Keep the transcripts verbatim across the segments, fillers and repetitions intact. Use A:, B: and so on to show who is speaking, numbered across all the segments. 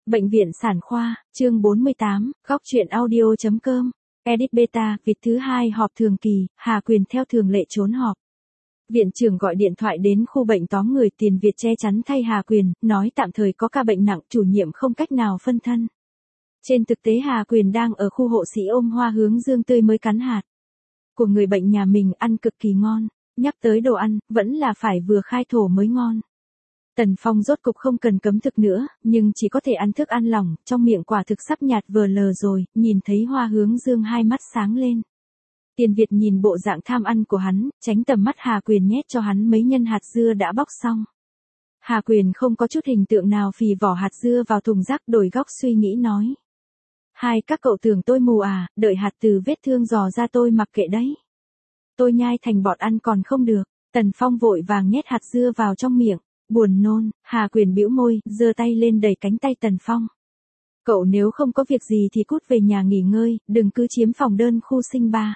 A: Bệnh viện sản khoa, chương bốn mươi tám, góc truyện audio.com. Edit beta, vịt thứ hai họp thường kỳ, Hà Quyền theo thường lệ trốn họp. Viện trưởng gọi điện thoại đến khu bệnh tóm người tiền Việt che chắn thay Hà Quyền, nói tạm thời có ca bệnh nặng, chủ nhiệm không cách nào phân thân. Trên thực tế Hà Quyền đang ở khu hộ sĩ ôm hoa hướng dương tươi mới cắn hạt của người bệnh nhà mình ăn cực kỳ ngon. Nhắc tới đồ ăn, vẫn là phải vừa khai thổ mới ngon. Tần Phong rốt cục không cần cấm thực nữa, nhưng chỉ có thể ăn thức ăn lỏng, trong miệng quả thực sắp nhạt vờ lờ rồi, nhìn thấy hoa hướng dương hai mắt sáng lên. Tiền Việt nhìn bộ dạng tham ăn của hắn, tránh tầm mắt Hà Quyền nhét cho hắn mấy nhân hạt dưa đã bóc xong. Hà Quyền không có chút hình tượng nào phì vỏ hạt dưa vào thùng rác, đổi góc suy nghĩ nói. Hai các cậu tưởng tôi mù à, đợi hạt từ vết thương dò ra tôi mặc kệ đấy. Tôi nhai thành bọt ăn còn không được. Tần Phong vội vàng nhét hạt dưa vào trong miệng. Buồn nôn, Hà Quyền bĩu môi, giơ tay lên đẩy cánh tay Tần Phong. Cậu nếu không có việc gì thì cút về nhà nghỉ ngơi, đừng cứ chiếm phòng đơn khu sinh ba.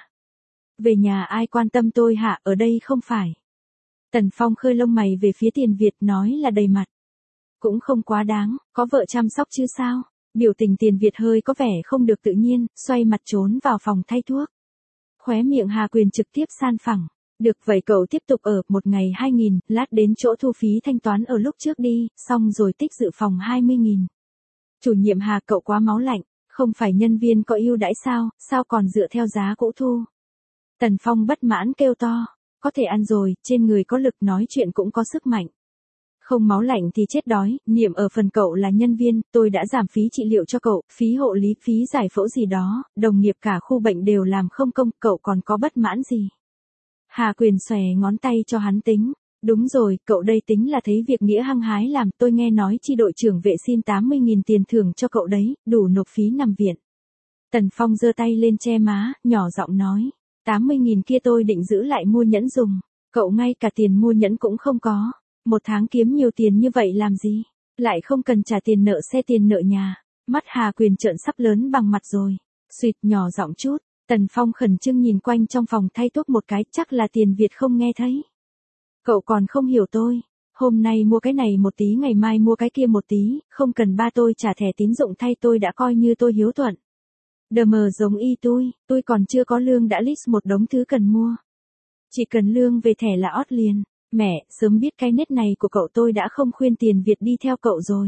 A: Về nhà ai quan tâm tôi hả, ở đây không phải. Tần Phong khơi lông mày về phía Tiền Việt nói là đầy mặt. Cũng không quá đáng, có vợ chăm sóc chứ sao. Biểu tình Tiền Việt hơi có vẻ không được tự nhiên, xoay mặt trốn vào phòng thay thuốc. Khóe miệng Hà Quyền trực tiếp san phẳng. Được vậy cậu tiếp tục ở, một ngày hai nghìn, lát đến chỗ thu phí thanh toán ở lúc trước đi, xong rồi tích dự phòng hai mươi nghìn. Chủ nhiệm Hà, cậu quá máu lạnh, không phải nhân viên có ưu đãi sao, sao còn dựa theo giá cũ thu. Tần Phong bất mãn kêu to, có thể ăn rồi, trên người có lực nói chuyện cũng có sức mạnh. Không máu lạnh thì chết đói, niệm ở phần cậu là nhân viên, tôi đã giảm phí trị liệu cho cậu, phí hộ lý, phí giải phẫu gì đó, đồng nghiệp cả khu bệnh đều làm không công, cậu còn có bất mãn gì. Hà Quyền xòe ngón tay cho hắn tính. Đúng rồi, cậu đây tính là thấy việc nghĩa hăng hái làm, tôi nghe nói chi đội trưởng vệ xin tám mươi nghìn tiền thưởng cho cậu đấy, đủ nộp phí nằm viện. Tần Phong giơ tay lên che má, nhỏ giọng nói, tám mươi nghìn kia tôi định giữ lại mua nhẫn dùng, cậu ngay cả tiền mua nhẫn cũng không có, một tháng kiếm nhiều tiền như vậy làm gì, lại không cần trả tiền nợ xe tiền nợ nhà, mắt Hà Quyền trợn sắp lớn bằng mặt rồi, suýt nhỏ giọng chút. Tần Phong khẩn trương nhìn quanh trong phòng thay thuốc một cái, chắc là Tiền Việt không nghe thấy. Cậu còn không hiểu tôi, hôm nay mua cái này một tí ngày mai mua cái kia một tí, không cần ba tôi trả thẻ tín dụng thay tôi đã coi như tôi hiếu thuận. Đờ mờ giống y tôi, tôi còn chưa có lương đã list một đống thứ cần mua. Chỉ cần lương về thẻ là ót liền, mẹ, sớm biết cái nết này của cậu tôi đã không khuyên Tiền Việt đi theo cậu rồi.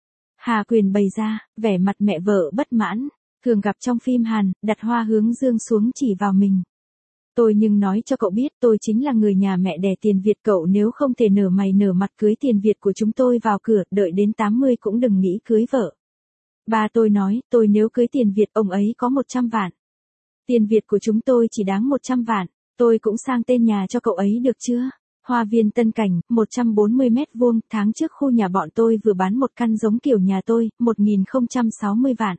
A: Hà Quyền bày ra, vẻ mặt mẹ vợ bất mãn. Thường gặp trong phim Hàn, đặt hoa hướng dương xuống chỉ vào mình. Tôi nhưng nói cho cậu biết tôi chính là người nhà mẹ đẻ Tiền Việt, cậu nếu không thể nở mày nở mặt cưới Tiền Việt của chúng tôi vào cửa, đợi đến tám mươi cũng đừng nghĩ cưới vợ. Ba tôi nói, tôi nếu cưới Tiền Việt ông ấy có một trăm vạn. Tiền Việt của chúng tôi chỉ đáng một trăm vạn, tôi cũng sang tên nhà cho cậu ấy được chưa? Hoa viên Tân Cảnh, một trăm bốn mươi mét vuông, tháng trước khu nhà bọn tôi vừa bán một căn giống kiểu nhà tôi, một nghìn không trăm sáu mươi vạn.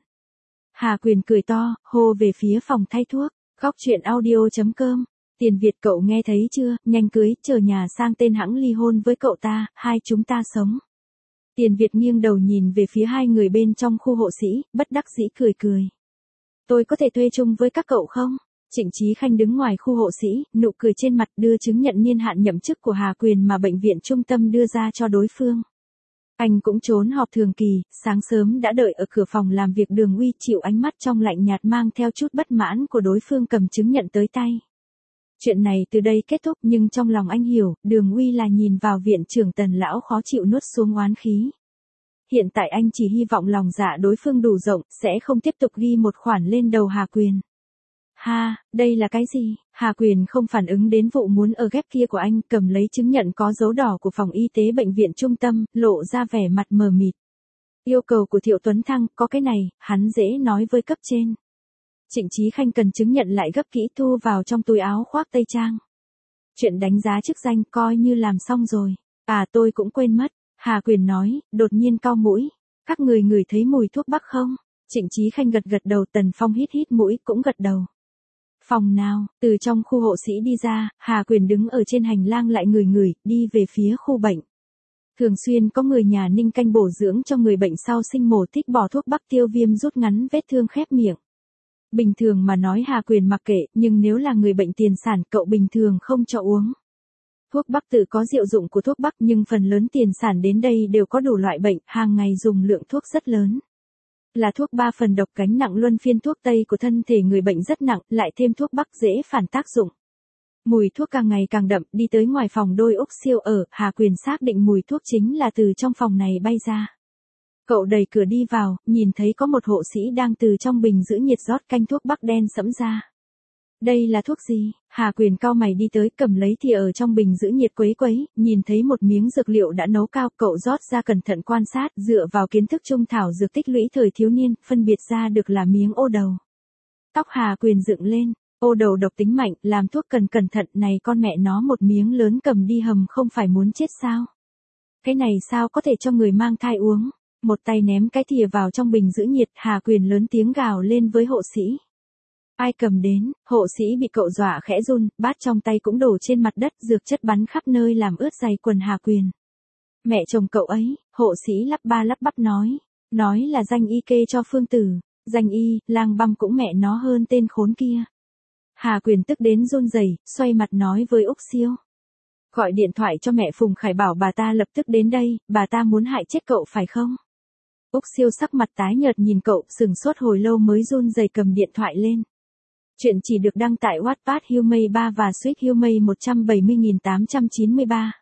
A: Hà Quyền cười to, hô về phía phòng thay thuốc, góc truyện audio.com. Tiền Việt cậu nghe thấy chưa, nhanh cưới, chờ nhà sang tên hẵng ly hôn với cậu ta, hai chúng ta sống. Tiền Việt nghiêng đầu nhìn về phía hai người bên trong khu hộ sĩ, bất đắc dĩ cười cười. Tôi có thể thuê chung với các cậu không? Trịnh Chí Khanh đứng ngoài khu hộ sĩ, nụ cười trên mặt đưa chứng nhận niên hạn nhậm chức của Hà Quyền mà bệnh viện trung tâm đưa ra cho đối phương. Anh cũng trốn họp thường kỳ, sáng sớm đã đợi ở cửa phòng làm việc Đường Uy, chịu ánh mắt trong lạnh nhạt mang theo chút bất mãn của đối phương cầm chứng nhận tới tay. Chuyện này từ đây kết thúc, nhưng trong lòng anh hiểu, Đường Uy là nhìn vào viện trưởng Tần lão khó chịu nuốt xuống oán khí. Hiện tại anh chỉ hy vọng lòng dạ đối phương đủ rộng, sẽ không tiếp tục ghi một khoản lên đầu Hà Quyền. Ha, đây là cái gì? Hà Quyền không phản ứng đến vụ muốn ở ghép kia của anh, cầm lấy chứng nhận có dấu đỏ của phòng y tế bệnh viện trung tâm, lộ ra vẻ mặt mờ mịt. Yêu cầu của Thiệu Tuấn Thăng, có cái này, hắn dễ nói với cấp trên. Trịnh Chí Khanh cần chứng nhận lại gấp kỹ thu vào trong túi áo khoác tây trang. Chuyện đánh giá chức danh coi như làm xong rồi. À tôi cũng quên mất, Hà Quyền nói, đột nhiên cau mũi. Các người ngửi thấy mùi thuốc bắc không? Trịnh Chí Khanh gật gật đầu, Tần Phong hít hít mũi cũng gật đầu. Phòng nào, từ trong khu hộ sĩ đi ra, Hà Quyền đứng ở trên hành lang lại ngửi ngửi, đi về phía khu bệnh. Thường xuyên có người nhà ninh canh bổ dưỡng cho người bệnh sau sinh mổ, thích bỏ thuốc bắc tiêu viêm rút ngắn vết thương khép miệng. Bình thường mà nói Hà Quyền mặc kệ, nhưng nếu là người bệnh tiền sản cậu bình thường không cho uống. Thuốc bắc tự có diệu dụng của thuốc bắc nhưng phần lớn tiền sản đến đây đều có đủ loại bệnh, hàng ngày dùng lượng thuốc rất lớn. Là thuốc ba phần độc gánh nặng luân phiên thuốc tây của thân thể người bệnh rất nặng, lại thêm thuốc bắc dễ phản tác dụng. Mùi thuốc càng ngày càng đậm, đi tới ngoài phòng đôi Úc Siêu ở, Hà Quyền xác định mùi thuốc chính là từ trong phòng này bay ra. Cậu đẩy cửa đi vào, nhìn thấy có một hộ sĩ đang từ trong bình giữ nhiệt rót canh thuốc bắc đen sẫm ra. Đây là thuốc gì? Hà Quyền cau mày đi tới cầm lấy thìa ở trong bình giữ nhiệt quấy quấy, nhìn thấy một miếng dược liệu đã nấu cao, cậu rót ra cẩn thận quan sát, dựa vào kiến thức trung thảo dược tích lũy thời thiếu niên, phân biệt ra được là miếng ô đầu. Tóc Hà Quyền dựng lên, ô đầu độc tính mạnh, làm thuốc cần cẩn thận, này con mẹ nó một miếng lớn cầm đi hầm không phải muốn chết sao? Cái này sao có thể cho người mang thai uống? Một tay ném cái thìa vào trong bình giữ nhiệt, Hà Quyền lớn tiếng gào lên với hộ sĩ. Ai cầm đến, hộ sĩ bị cậu dọa khẽ run, bát trong tay cũng đổ trên mặt đất, dược chất bắn khắp nơi làm ướt giày quần Hà Quyền. Mẹ chồng cậu ấy, hộ sĩ lắp ba lắp bắp nói, nói là danh y kê cho Phương Tử, danh y, lang băm cũng mẹ nó hơn tên khốn kia. Hà Quyền tức đến run rẩy, xoay mặt nói với Úc Siêu. Gọi điện thoại cho mẹ Phùng Khải bảo bà ta lập tức đến đây, bà ta muốn hại chết cậu phải không? Úc Siêu sắc mặt tái nhợt nhìn cậu, sừng sốt hồi lâu mới run rẩy cầm điện thoại lên. Chuyện chỉ được đăng tại Wattpad Humay ba và Sweet Humay một trăm bảy mươi nghìn tám trăm chín mươi ba.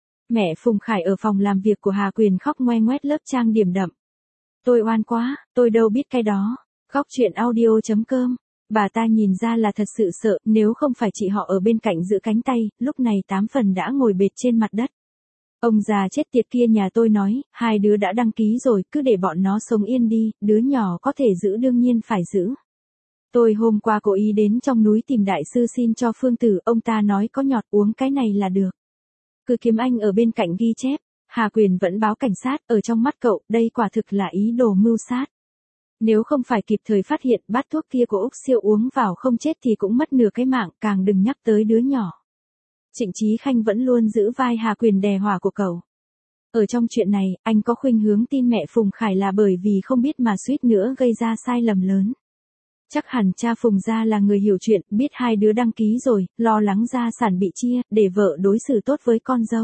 A: Mẹ Phùng Khải ở phòng làm việc của Hà Quyền khóc ngoe ngoét lớp trang điểm đậm. Tôi oan quá, tôi đâu biết cái đó. Góc chuyện audio chấm com. Bà ta nhìn ra là thật sự sợ, nếu không phải chị họ ở bên cạnh giữ cánh tay, lúc này tám phần đã ngồi bệt trên mặt đất. Ông già chết tiệt kia nhà tôi nói, hai đứa đã đăng ký rồi, cứ để bọn nó sống yên đi, đứa nhỏ có thể giữ đương nhiên phải giữ. Tôi hôm qua cố ý đến trong núi tìm đại sư xin cho Phương Tử, ông ta nói có nhọt uống cái này là được. Cứ kiếm anh ở bên cạnh ghi chép, Hà Quyền vẫn báo cảnh sát, ở trong mắt cậu, đây quả thực là ý đồ mưu sát. Nếu không phải kịp thời phát hiện bát thuốc kia của Úc Siêu uống vào không chết thì cũng mất nửa cái mạng, càng đừng nhắc tới đứa nhỏ. Trịnh Chí Khanh vẫn luôn giữ vai Hà Quyền đè hỏa của cậu. Ở trong chuyện này, anh có khuynh hướng tin mẹ Phùng Khải là bởi vì không biết mà suýt nữa gây ra sai lầm lớn. Chắc hẳn cha Phùng gia là người hiểu chuyện, biết hai đứa đăng ký rồi, lo lắng gia sản bị chia, để vợ đối xử tốt với con dâu.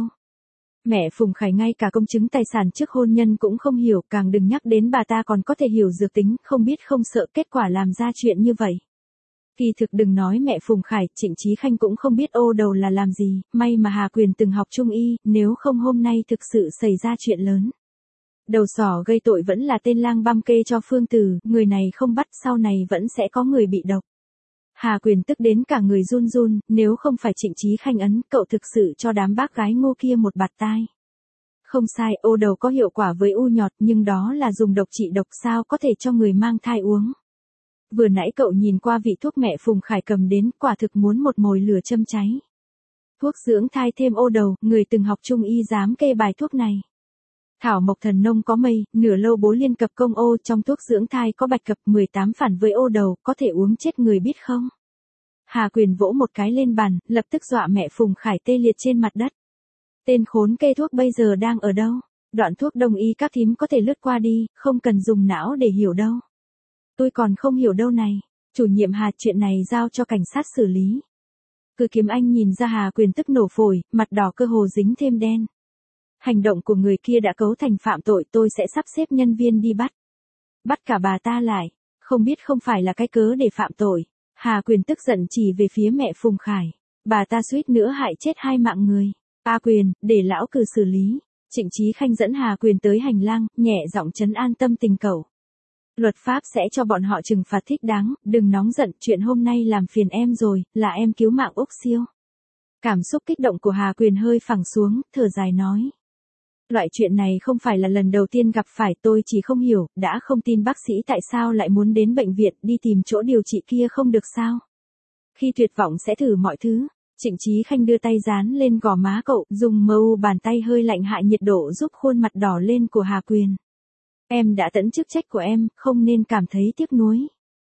A: Mẹ Phùng Khải ngay cả công chứng tài sản trước hôn nhân cũng không hiểu, càng đừng nhắc đến bà ta còn có thể hiểu dược tính, không biết không sợ kết quả làm ra chuyện như vậy. Kỳ thực đừng nói mẹ Phùng Khải, Trịnh Chí Khanh cũng không biết ô đầu là làm gì, may mà Hà Quyền từng học trung y, nếu không hôm nay thực sự xảy ra chuyện lớn. Đầu sỏ gây tội vẫn là tên lang băm kê cho Phương Tử, người này không bắt sau này vẫn sẽ có người bị độc. Hà Quyền tức đến cả người run run, nếu không phải Trịnh Chí Khanh ấn, cậu thực sự cho đám bác gái ngu kia một bạt tai. Không sai, ô đầu có hiệu quả với u nhọt, nhưng đó là dùng độc trị độc, sao có thể cho người mang thai uống. Vừa nãy cậu nhìn qua vị thuốc mẹ Phùng Khải cầm đến, quả thực muốn một mồi lửa châm cháy. Thuốc dưỡng thai thêm ô đầu, người từng học trung y dám kê bài thuốc này. Thảo mộc thần nông có mây, nửa lâu bố liên cập công ô, trong thuốc dưỡng thai có bạch cập mười tám phản với ô đầu, có thể uống chết người biết không? Hà Quyền vỗ một cái lên bàn, lập tức dọa mẹ Phùng Khải tê liệt trên mặt đất. Tên khốn kê thuốc bây giờ đang ở đâu? Đoạn thuốc đông y các thím có thể lướt qua đi, không cần dùng não để hiểu đâu. Tôi còn không hiểu đâu này. Chủ nhiệm Hà, chuyện này giao cho cảnh sát xử lý. Cứ kiếm anh nhìn ra Hà Quyền tức nổ phổi, mặt đỏ cơ hồ dính thêm đen. Hành động của người kia đã cấu thành phạm tội, tôi sẽ sắp xếp nhân viên đi bắt. Bắt cả bà ta lại, không biết không phải là cái cớ để phạm tội. Hà Quyền tức giận chỉ về phía mẹ Phùng Khải. Bà ta suýt nữa hại chết hai mạng người. A Quyền, để lão cử xử lý. Trịnh Chí Khanh dẫn Hà Quyền tới hành lang, nhẹ giọng trấn an tâm tình cậu. Luật pháp sẽ cho bọn họ trừng phạt thích đáng, đừng nóng giận, chuyện hôm nay làm phiền em rồi, là em cứu mạng Úc Siêu. Cảm xúc kích động của Hà Quyền hơi phẳng xuống, thở dài nói. Loại chuyện này không phải là lần đầu tiên gặp phải, tôi chỉ không hiểu, đã không tin bác sĩ tại sao lại muốn đến bệnh viện đi tìm chỗ điều trị kia không được sao. Khi tuyệt vọng sẽ thử mọi thứ. Trịnh Chí Khanh đưa tay dán lên gò má cậu, dùng mờ u bàn tay hơi lạnh hạ nhiệt độ giúp khuôn mặt đỏ lên của Hà Quyền. Em đã tận chức trách của em, không nên cảm thấy tiếc nuối.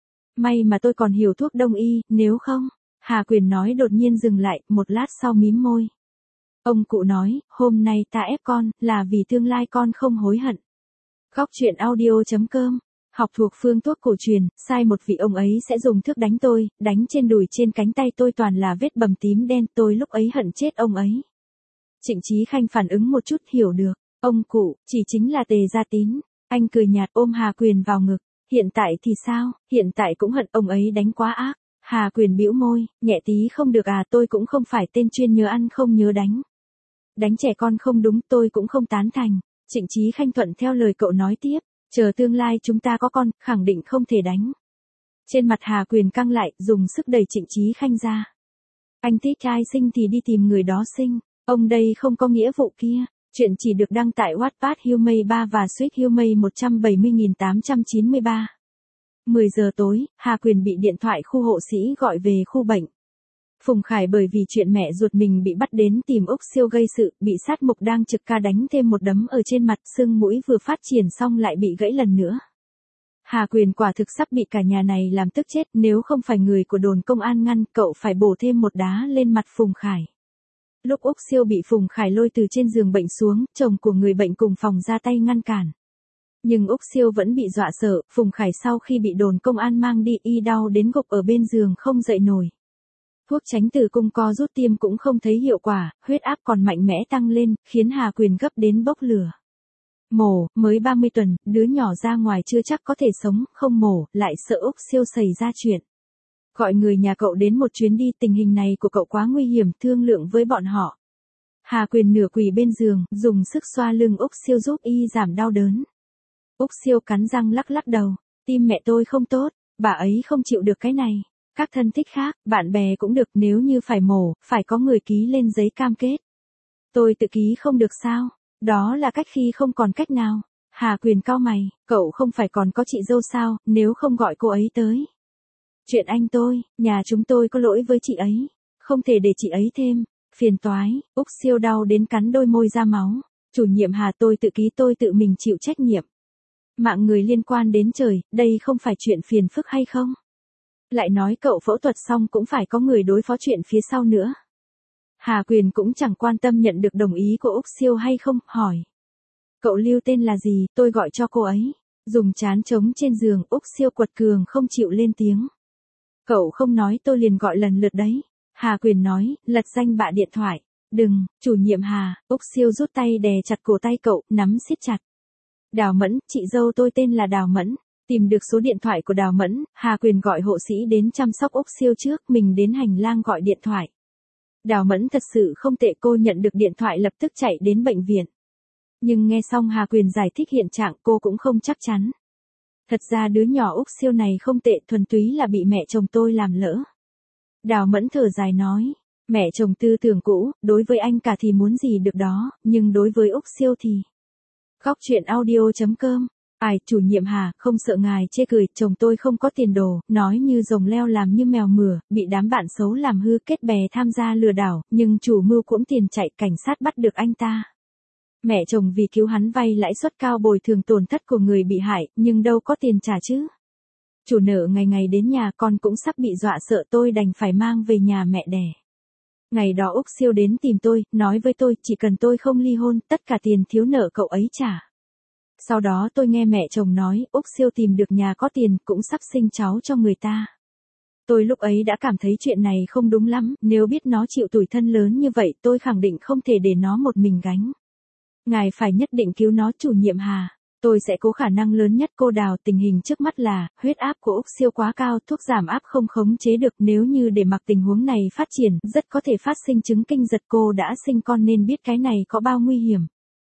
A: May mà tôi còn hiểu thuốc đông y, nếu không. Hà Quyền nói đột nhiên dừng lại, một lát sau mím môi. Ông cụ nói, hôm nay ta ép con, là vì tương lai con không hối hận. Góc chuyện audio chấm com. Học thuộc phương thuốc cổ truyền, sai một vị ông ấy sẽ dùng thước đánh tôi, đánh trên đùi trên cánh tay tôi toàn là vết bầm tím đen, tôi lúc ấy hận chết ông ấy. Trịnh Chí Khanh phản ứng một chút hiểu được, ông cụ, chỉ chính là Tề Gia Tín. Anh cười nhạt ôm Hà Quyền vào ngực. Hiện tại thì sao, hiện tại cũng hận ông ấy đánh quá ác. Hà Quyền bĩu môi, nhẹ tí không được à, tôi cũng không phải tên chuyên nhớ ăn không nhớ đánh. Đánh trẻ con không đúng, tôi cũng không tán thành. Trịnh Chí Khanh thuận theo lời cậu nói tiếp, chờ tương lai chúng ta có con, khẳng định không thể đánh. Trên mặt Hà Quyền căng lại, dùng sức đẩy Trịnh Chí Khanh ra. Anh thích ai sinh thì đi tìm người đó sinh, ông đây không có nghĩa vụ kia. Chuyện chỉ được đăng tại Wattpad Humay ba và Sweet Humay một trăm bảy mươi nghìn tám trăm chín mươi ba. mười giờ tối, Hà Quyền bị điện thoại khu hộ sĩ gọi về khu bệnh. Phùng Khải bởi vì chuyện mẹ ruột mình bị bắt đến tìm Úc Siêu gây sự, bị sát mục đang trực ca đánh thêm một đấm ở trên mặt, sưng mũi vừa phát triển xong lại bị gãy lần nữa. Hà Quyền quả thực sắp bị cả nhà này làm tức chết, nếu không phải người của đồn công an ngăn, cậu phải bổ thêm một đá lên mặt Phùng Khải. Lúc Úc Siêu bị Phùng Khải lôi từ trên giường bệnh xuống, chồng của người bệnh cùng phòng ra tay ngăn cản. Nhưng Úc Siêu vẫn bị dọa sợ, Phùng Khải sau khi bị đồn công an mang đi y đau đến gục ở bên giường không dậy nổi. Thuốc tránh tử cung co rút tiêm cũng không thấy hiệu quả, huyết áp còn mạnh mẽ tăng lên, khiến Hà Quyền gấp đến bốc lửa. Mổ, mới ba mươi tuần, đứa nhỏ ra ngoài chưa chắc có thể sống, không mổ, lại sợ Úc Siêu xảy ra chuyện. Gọi người nhà cậu đến một chuyến đi, tình hình này của cậu quá nguy hiểm, thương lượng với bọn họ. Hà Quyền nửa quỳ bên giường, dùng sức xoa lưng Úc Siêu giúp y giảm đau đớn. Úc Siêu cắn răng lắc lắc đầu, tim mẹ tôi không tốt, bà ấy không chịu được cái này. Các thân thích khác, bạn bè cũng được, nếu như phải mổ, phải có người ký lên giấy cam kết. Tôi tự ký không được sao? Đó là cách khi không còn cách nào. Hà Quyền cau mày, cậu không phải còn có chị dâu sao, nếu không gọi cô ấy tới. Chuyện anh tôi, nhà chúng tôi có lỗi với chị ấy. Không thể để chị ấy thêm. Phiền toái, Úc Siêu đau đến cắn đôi môi ra máu. Chủ nhiệm Hà, tôi tự ký, tôi tự mình chịu trách nhiệm. Mạng người liên quan đến trời, đây không phải chuyện phiền phức hay không? Lại nói cậu phẫu thuật xong cũng phải có người đối phó chuyện phía sau nữa. Hà Quyền cũng chẳng quan tâm nhận được đồng ý của Úc Siêu hay không, hỏi. Cậu lưu tên là gì, tôi gọi cho cô ấy. Dùng chán trống trên giường, Úc Siêu quật cường không chịu lên tiếng. Cậu không nói tôi liền gọi lần lượt đấy. Hà Quyền nói, lật danh bạ điện thoại. Đừng, chủ nhiệm Hà, Úc Siêu rút tay đè chặt cổ tay cậu, nắm siết chặt. Đào Mẫn, chị dâu tôi tên là Đào Mẫn. Tìm được số điện thoại của Đào Mẫn, Hà Quyền gọi hộ sĩ đến chăm sóc Úc Siêu trước, mình đến hành lang gọi điện thoại. Đào Mẫn thật sự không tệ, cô nhận được điện thoại lập tức chạy đến bệnh viện. Nhưng nghe xong Hà Quyền giải thích hiện trạng, cô cũng không chắc chắn. Thật ra đứa nhỏ Úc Siêu này không tệ, thuần túy là bị mẹ chồng tôi làm lỡ. Đào Mẫn thở dài nói, mẹ chồng tư tưởng cũ, đối với anh cả thì muốn gì được đó, nhưng đối với Úc Siêu thì... Góc chuyện audio chấm com. Ai, chủ nhiệm Hà, không sợ ngài chê cười, chồng tôi không có tiền đồ, nói như rồng leo làm như mèo mửa, bị đám bạn xấu làm hư, kết bè tham gia lừa đảo, nhưng chủ mưu cũng tiền chạy, cảnh sát bắt được anh ta. Mẹ chồng vì cứu hắn vay lãi suất cao bồi thường tổn thất của người bị hại, nhưng đâu có tiền trả chứ. Chủ nợ ngày ngày đến nhà, con cũng sắp bị dọa sợ, tôi đành phải mang về nhà mẹ đẻ. Ngày đó Úc Siêu đến tìm tôi, nói với tôi, chỉ cần tôi không ly hôn, tất cả tiền thiếu nợ cậu ấy trả. Sau đó tôi nghe mẹ chồng nói, Úc Siêu tìm được nhà có tiền, cũng sắp sinh cháu cho người ta. Tôi lúc ấy đã cảm thấy chuyện này không đúng lắm, nếu biết nó chịu tủi thân lớn như vậy, tôi khẳng định không thể để nó một mình gánh. Ngài phải nhất định cứu nó, chủ nhiệm Hà. Tôi sẽ cố khả năng lớn nhất. Cô Đào, tình hình trước mắt là, huyết áp của Úc Siêu quá cao, thuốc giảm áp không khống chế được, nếu như để mặc tình huống này phát triển, rất có thể phát sinh chứng kinh giật, cô đã sinh con nên biết cái này có bao nguy hiểm.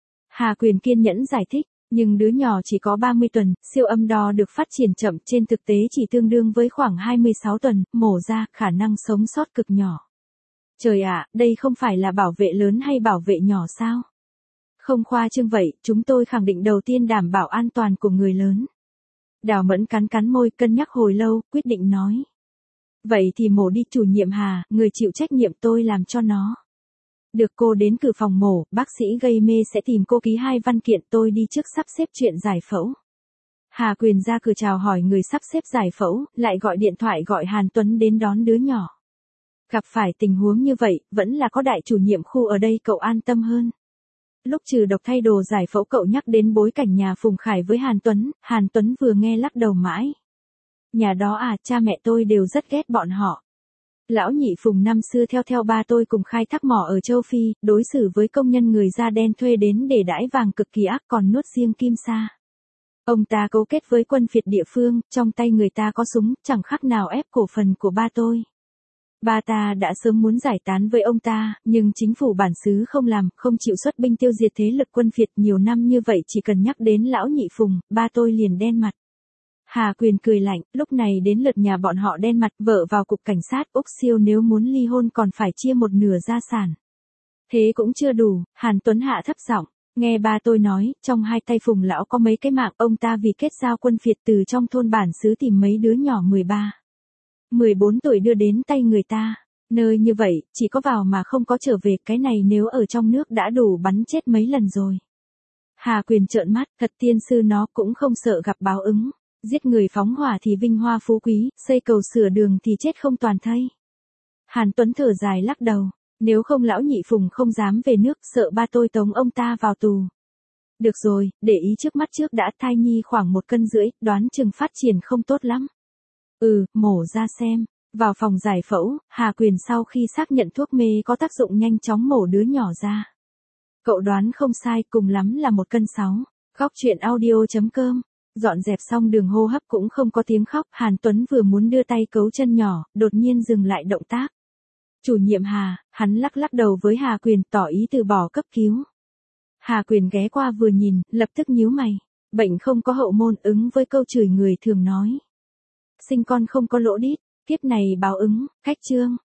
A: Hà Quyền kiên nhẫn giải thích, nhưng đứa nhỏ chỉ có ba mươi tuần, siêu âm đo được phát triển chậm, trên thực tế chỉ tương đương với khoảng hai mươi sáu tuần, mổ ra, khả năng sống sót cực nhỏ. Trời ạ, đây không phải là bảo vệ lớn hay bảo vệ nhỏ sao? Không khoa trương vậy, chúng tôi khẳng định đầu tiên đảm bảo an toàn của người lớn. Đào Mẫn cắn cắn môi, cân nhắc hồi lâu, quyết định nói. Vậy thì mổ đi, chủ nhiệm Hà, người chịu trách nhiệm tôi làm cho nó. Được, cô đến cử phòng mổ, bác sĩ gây mê sẽ tìm cô ký hai văn kiện, tôi đi trước sắp xếp chuyện giải phẫu. Hà Quyền ra cửa chào hỏi người sắp xếp giải phẫu, lại gọi điện thoại gọi Hàn Tuấn đến đón đứa nhỏ. Gặp phải tình huống như vậy, vẫn là có đại chủ nhiệm khu ở đây cậu an tâm hơn. Lúc trừ độc thay đồ giải phẫu cậu nhắc đến bối cảnh nhà Phùng Khải với Hàn Tuấn, Hàn Tuấn vừa nghe lắc đầu mãi. Nhà đó à, cha mẹ tôi đều rất ghét bọn họ. Lão nhị Phùng năm xưa theo theo ba tôi cùng khai thác mỏ ở châu Phi, đối xử với công nhân người da đen thuê đến để đãi vàng cực kỳ ác, còn nuốt riêng Kim Sa. Ông ta cấu kết với quân phiệt địa phương, trong tay người ta có súng, chẳng khác nào ép cổ phần của ba tôi. Ba ta đã sớm muốn giải tán với ông ta, nhưng chính phủ bản xứ không làm, không chịu xuất binh tiêu diệt thế lực quân phiệt nhiều năm như vậy, chỉ cần nhắc đến lão nhị Phùng, ba tôi liền đen mặt. Hà Quyền cười lạnh, lúc này đến lượt nhà bọn họ đen mặt, vợ vào cục cảnh sát, Úc Siêu nếu muốn ly hôn còn phải chia một nửa gia sản. Thế cũng chưa đủ, Hàn Tuấn hạ thấp giọng, nghe ba tôi nói, trong hai tay Phùng lão có mấy cái mạng, ông ta vì kết giao quân phiệt từ trong thôn bản xứ tìm mấy đứa nhỏ mười ba, mười bốn tuổi đưa đến tay người ta. Nơi như vậy, chỉ có vào mà không có trở về, cái này nếu ở trong nước đã đủ bắn chết mấy lần rồi. Hà Quyền trợn mắt, thật tiên sư nó cũng không sợ gặp báo ứng. Giết người phóng hỏa thì vinh hoa phú quý, xây cầu sửa đường thì chết không toàn thây. Hàn Tuấn thở dài lắc đầu, nếu không lão nhị Phùng không dám về nước, sợ ba tôi tống ông ta vào tù. Được rồi, để ý trước mắt trước đã, thai nhi khoảng một cân rưỡi, đoán chừng phát triển không tốt lắm. Ừ, mổ ra xem. Vào phòng giải phẫu, Hà Quyền sau khi xác nhận thuốc mê có tác dụng nhanh chóng mổ đứa nhỏ ra. Cậu đoán không sai, cùng lắm là một cân sáu. Góc truyện audio chấm com. Dọn dẹp xong đường hô hấp cũng không có tiếng khóc, Hàn Tuấn vừa muốn đưa tay cấu chân nhỏ, đột nhiên dừng lại động tác. Chủ nhiệm Hà, hắn lắc lắc đầu với Hà Quyền tỏ ý từ bỏ cấp cứu. Hà Quyền ghé qua vừa nhìn, lập tức nhíu mày. Bệnh không có hậu môn, ứng với câu chửi người thường nói. Sinh con không có lỗ đít, kiếp này báo ứng, khách trương.